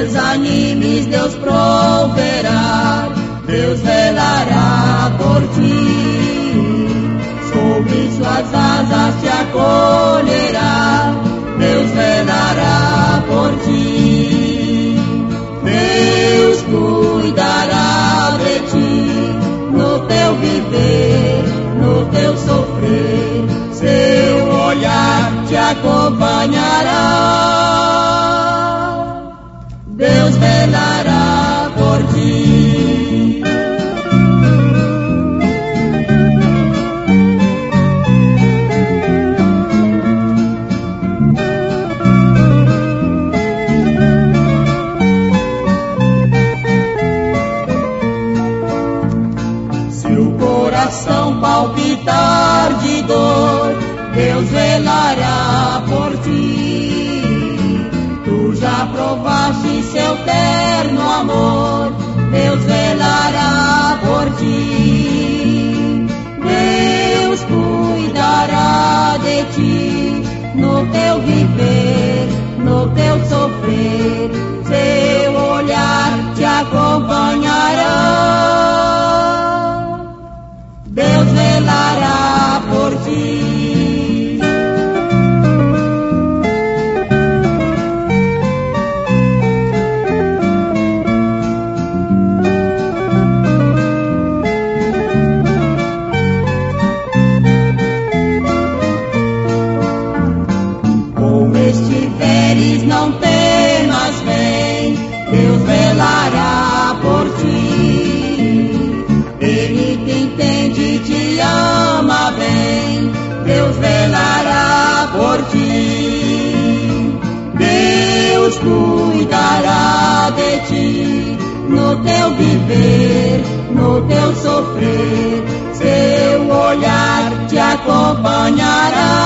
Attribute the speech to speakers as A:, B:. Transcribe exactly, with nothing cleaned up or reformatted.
A: desanimes, Deus proverá, Deus velará por ti. Sobre suas asas te acolherá, Deus velará por ti. Deus cuidará de ti, no teu viver, no teu sofrer, seu olhar te acompanhará. Deus velará por ti. Se o coração palpitar de dor, Deus velará por ti. Tu já provaste seu terno amor, Deus velará por ti. Deus cuidará de ti, no teu viver, no teu sofrer, seu olhar te acompanhará. Deus velará por ti. Estiveres, não temas, vem, Deus velará por ti. Ele te entende, te ama bem, Deus velará por ti. Deus cuidará de ti, no teu viver, no teu sofrer, seu olhar te acompanhará.